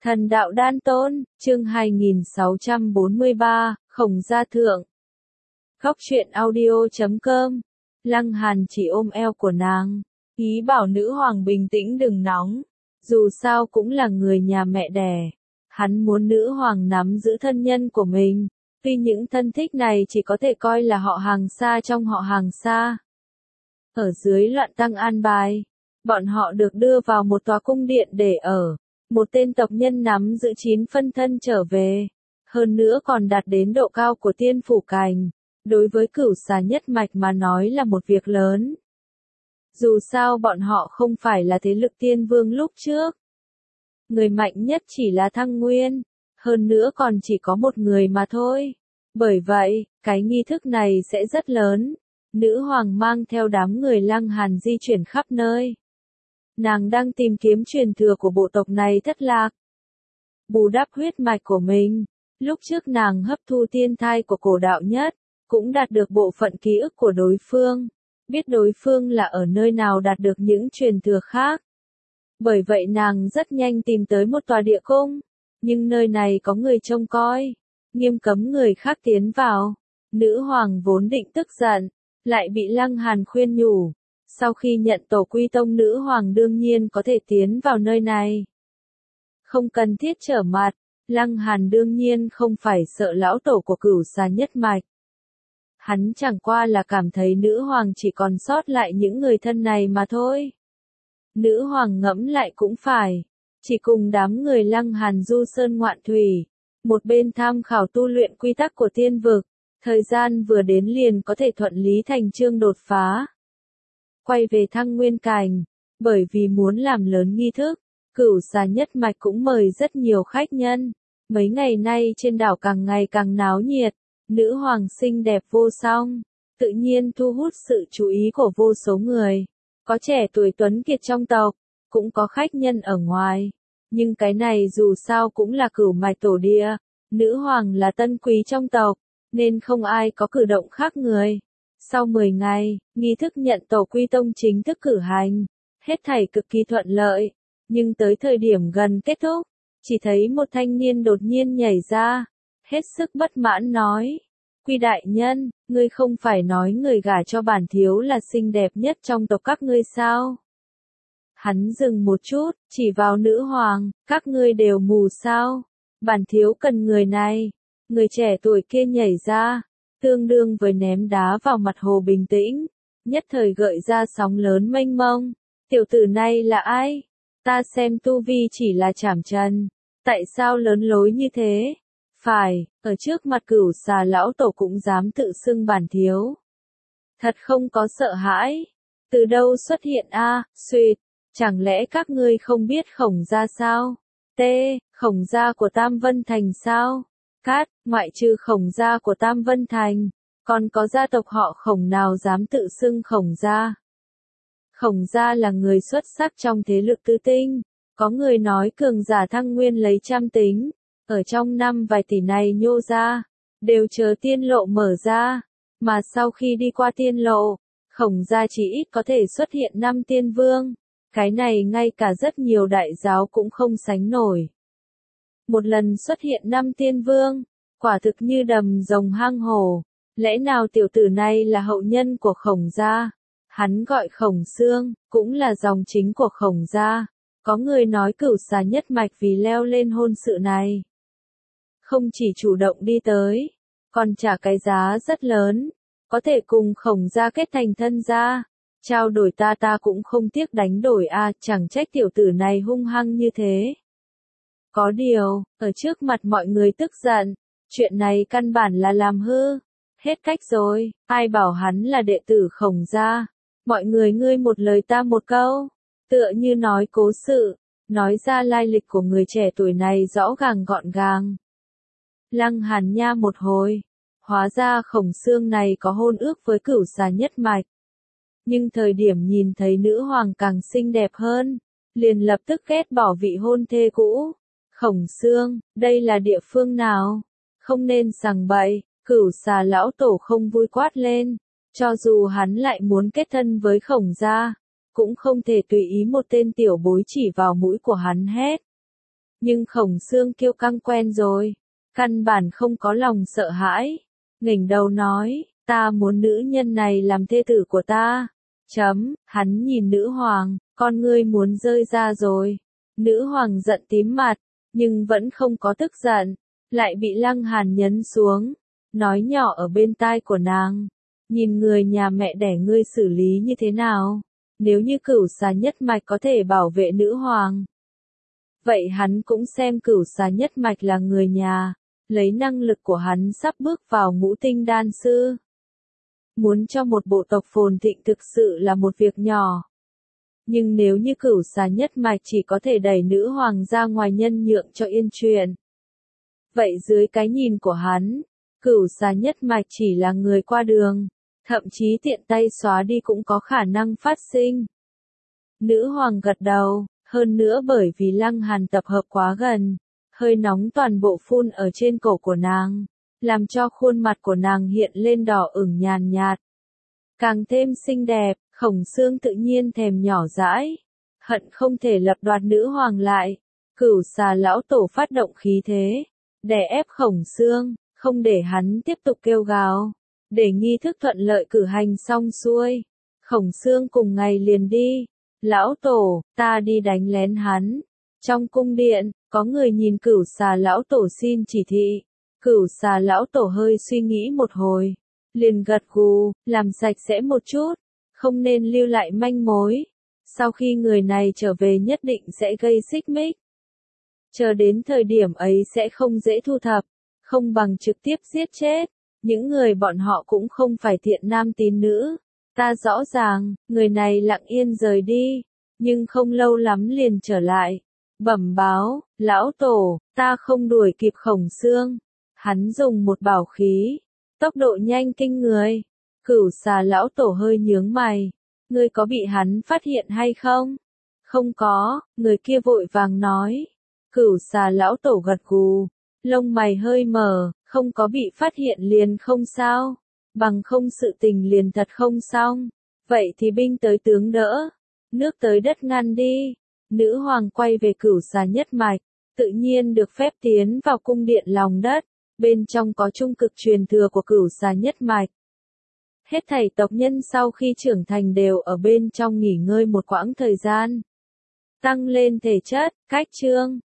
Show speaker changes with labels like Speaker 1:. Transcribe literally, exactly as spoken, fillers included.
Speaker 1: Thần đạo đan tôn, chương hai nghìn sáu trăm bốn mươi ba, Khổng Gia Thượng. Góc truyện audio chấm com. Lăng Hàn chỉ ôm eo của nàng, ý bảo nữ hoàng bình tĩnh đừng nóng, dù sao cũng là người nhà mẹ đẻ. Hắn muốn nữ hoàng nắm giữ thân nhân của mình, tuy những thân thích này chỉ có thể coi là họ hàng xa trong họ hàng xa. Ở dưới loạn tăng an bài, bọn họ được đưa vào một tòa cung điện để ở. Một tên tộc nhân nắm giữ chín phân thân trở về, hơn nữa còn đạt đến độ cao của tiên phủ cảnh, đối với cửu xà nhất mạch mà nói là một việc lớn. Dù sao bọn họ không phải là thế lực tiên vương lúc trước. Người mạnh nhất chỉ là Thăng Nguyên, hơn nữa còn chỉ có một người mà thôi. Bởi vậy, cái nghi thức này sẽ rất lớn. Nữ hoàng mang theo đám người Lăng Hàn di chuyển khắp nơi. Nàng đang tìm kiếm truyền thừa của bộ tộc này thất lạc. Bù đắp huyết mạch của mình, lúc trước nàng hấp thu tiên thai của cổ đạo nhất, cũng đạt được bộ phận ký ức của đối phương, biết đối phương là ở nơi nào đạt được những truyền thừa khác. Bởi vậy nàng rất nhanh tìm tới một tòa địa cung, nhưng nơi này có người trông coi, nghiêm cấm người khác tiến vào. Nữ hoàng vốn định tức giận, lại bị Lăng Hàn khuyên nhủ. Sau khi nhận tổ quy tông, nữ hoàng đương nhiên có thể tiến vào nơi này. Không cần thiết trở mặt, Lăng Hàn đương nhiên không phải sợ lão tổ của cửu xà nhất mạch. Hắn chẳng qua là cảm thấy nữ hoàng chỉ còn sót lại những người thân này mà thôi. Nữ hoàng ngẫm lại cũng phải, chỉ cùng đám người Lăng Hàn du sơn ngoạn thủy, một bên tham khảo tu luyện quy tắc của tiên vực, thời gian vừa đến liền có thể thuận lý thành chương đột phá. Quay về Thăng Nguyên Cảnh, bởi vì muốn làm lớn nghi thức, cửu xà nhất mạch cũng mời rất nhiều khách nhân. Mấy ngày nay trên đảo càng ngày càng náo nhiệt, nữ hoàng xinh đẹp vô song, tự nhiên thu hút sự chú ý của vô số người. Có trẻ tuổi tuấn kiệt trong tộc, cũng có khách nhân ở ngoài. Nhưng cái này dù sao cũng là cửu mạch tổ địa, nữ hoàng là tân quý trong tộc, nên không ai có cử động khác người. Sau mười ngày, nghi thức nhận tổ quy tông chính thức cử hành, hết thảy cực kỳ thuận lợi, nhưng tới thời điểm gần kết thúc, chỉ thấy một thanh niên đột nhiên nhảy ra, hết sức bất mãn nói, Quy đại nhân, ngươi không phải nói người gả cho bản thiếu là xinh đẹp nhất trong tộc các ngươi sao? Hắn dừng một chút, chỉ vào nữ hoàng, các ngươi đều mù sao? Bản thiếu cần người này. Người trẻ tuổi kia nhảy ra, tương đương với ném đá vào mặt hồ bình tĩnh, nhất thời gợi ra sóng lớn mênh mông. Tiểu tử này là ai? Ta xem tu vi chỉ là chảm chân, tại sao lớn lối như thế? Phải, ở trước mặt cửu xà lão tổ cũng dám tự xưng bản thiếu. Thật không có sợ hãi. Từ đâu xuất hiện a? À, suýt, chẳng lẽ các ngươi không biết Khổng gia sao? T, Khổng gia của Tam Vân Thành sao? Cát, ngoại trừ Khổng gia của Tam Vân Thành, còn có gia tộc họ Khổng nào dám tự xưng Khổng gia? Khổng gia là người xuất sắc trong thế lực tứ tinh, có người nói cường giả Thăng Nguyên lấy trăm tính, ở trong năm vài tỷ này nhô ra, đều chờ tiên lộ mở ra, mà sau khi đi qua tiên lộ, Khổng gia chỉ ít có thể xuất hiện năm tiên vương, cái này ngay cả rất nhiều đại giáo cũng không sánh nổi. Một lần xuất hiện năm tiên vương, quả thực như đầm rồng hang hổ, lẽ nào tiểu tử này là hậu nhân của Khổng gia? Hắn gọi Khổng Xương, cũng là dòng chính của Khổng gia. Có người nói cửu xà nhất mạch vì leo lên hôn sự này, không chỉ chủ động đi tới, còn trả cái giá rất lớn, có thể cùng Khổng gia kết thành thân gia. Trao đổi ta ta cũng không tiếc đánh đổi a, à, chẳng trách tiểu tử này hung hăng như thế. Có điều, ở trước mặt mọi người tức giận, chuyện này căn bản là làm hư. Hết cách rồi, ai bảo hắn là đệ tử Khổng gia. Mọi người ngươi một lời ta một câu, tựa như nói cố sự, nói ra lai lịch của người trẻ tuổi này rõ ràng gọn gàng. Lăng Hàn nha một hồi, hóa ra Khổng Xương này có hôn ước với cửu xà nhất mạch. Nhưng thời điểm nhìn thấy nữ hoàng càng xinh đẹp hơn, liền lập tức ghét bỏ vị hôn thê cũ. Khổng Xương, đây là địa phương nào? Không nên sằng bậy, cửu xà lão tổ không vui quát lên. Cho dù hắn lại muốn kết thân với Khổng gia, cũng không thể tùy ý một tên tiểu bối chỉ vào mũi của hắn hét. Nhưng Khổng Xương kiêu căng quen rồi, căn bản không có lòng sợ hãi, nghỉnh đầu nói, ta muốn nữ nhân này làm thê tử của ta. Chấm, hắn nhìn nữ hoàng, con ngươi muốn rơi ra rồi. Nữ hoàng giận tím mặt, nhưng vẫn không có tức giận, lại bị Lăng Hàn nhấn xuống, nói nhỏ ở bên tai của nàng, nhìn người nhà mẹ đẻ ngươi xử lý như thế nào, nếu như Cửu Xà nhất mạch có thể bảo vệ nữ hoàng. Vậy hắn cũng xem Cửu Xà nhất mạch là người nhà, lấy năng lực của hắn sắp bước vào ngũ tinh đan sư. Muốn cho một bộ tộc phồn thịnh thực sự là một việc nhỏ. Nhưng nếu như Cửu Xà nhất mạch chỉ có thể đẩy nữ hoàng ra ngoài nhân nhượng cho yên chuyện. Vậy dưới cái nhìn của hắn, Cửu Xà nhất mạch chỉ là người qua đường, thậm chí tiện tay xóa đi cũng có khả năng phát sinh. Nữ hoàng gật đầu, hơn nữa bởi vì Lăng Hàn tập hợp quá gần, hơi nóng toàn bộ phun ở trên cổ của nàng, làm cho khuôn mặt của nàng hiện lên đỏ ửng nhàn nhạt. Càng thêm xinh đẹp, Khổng Xương tự nhiên thèm nhỏ dãi, hận không thể lập đoạt nữ hoàng lại. Cửu Xà lão tổ phát động khí thế, đè ép Khổng Xương, không để hắn tiếp tục kêu gào, để nghi thức thuận lợi cử hành xong xuôi. Khổng Xương cùng ngày liền đi, lão tổ, ta đi đánh lén hắn. Trong cung điện, có người nhìn Cửu Xà lão tổ xin chỉ thị, Cửu Xà lão tổ hơi suy nghĩ một hồi, liền gật gù, làm sạch sẽ một chút, không nên lưu lại manh mối. Sau khi người này trở về nhất định sẽ gây xích mích. Chờ đến thời điểm ấy sẽ không dễ thu thập, không bằng trực tiếp giết chết. Những người bọn họ cũng không phải thiện nam tín nữ. Ta rõ ràng, người này lặng yên rời đi, nhưng không lâu lắm liền trở lại. Bẩm báo, lão tổ, ta không đuổi kịp Khổng Xương. Hắn dùng một bảo khí, tốc độ nhanh kinh người. Cửu Xà lão tổ hơi nhướng mày. Ngươi có bị hắn phát hiện hay không? Không có, người kia vội vàng nói. Cửu Xà lão tổ gật gù, lông mày hơi mở, không có bị phát hiện liền không sao, bằng không sự tình liền thật không xong. Vậy thì binh tới tướng đỡ, nước tới đất ngăn đi. Nữ hoàng quay về Cửu Xà nhất mạch, tự nhiên được phép tiến vào cung điện lòng đất, bên trong có trung cực truyền thừa của Cửu Xà nhất mạch. Hết thảy tộc nhân sau khi trưởng thành đều ở bên trong nghỉ ngơi một quãng thời gian, tăng lên thể chất, cách chương.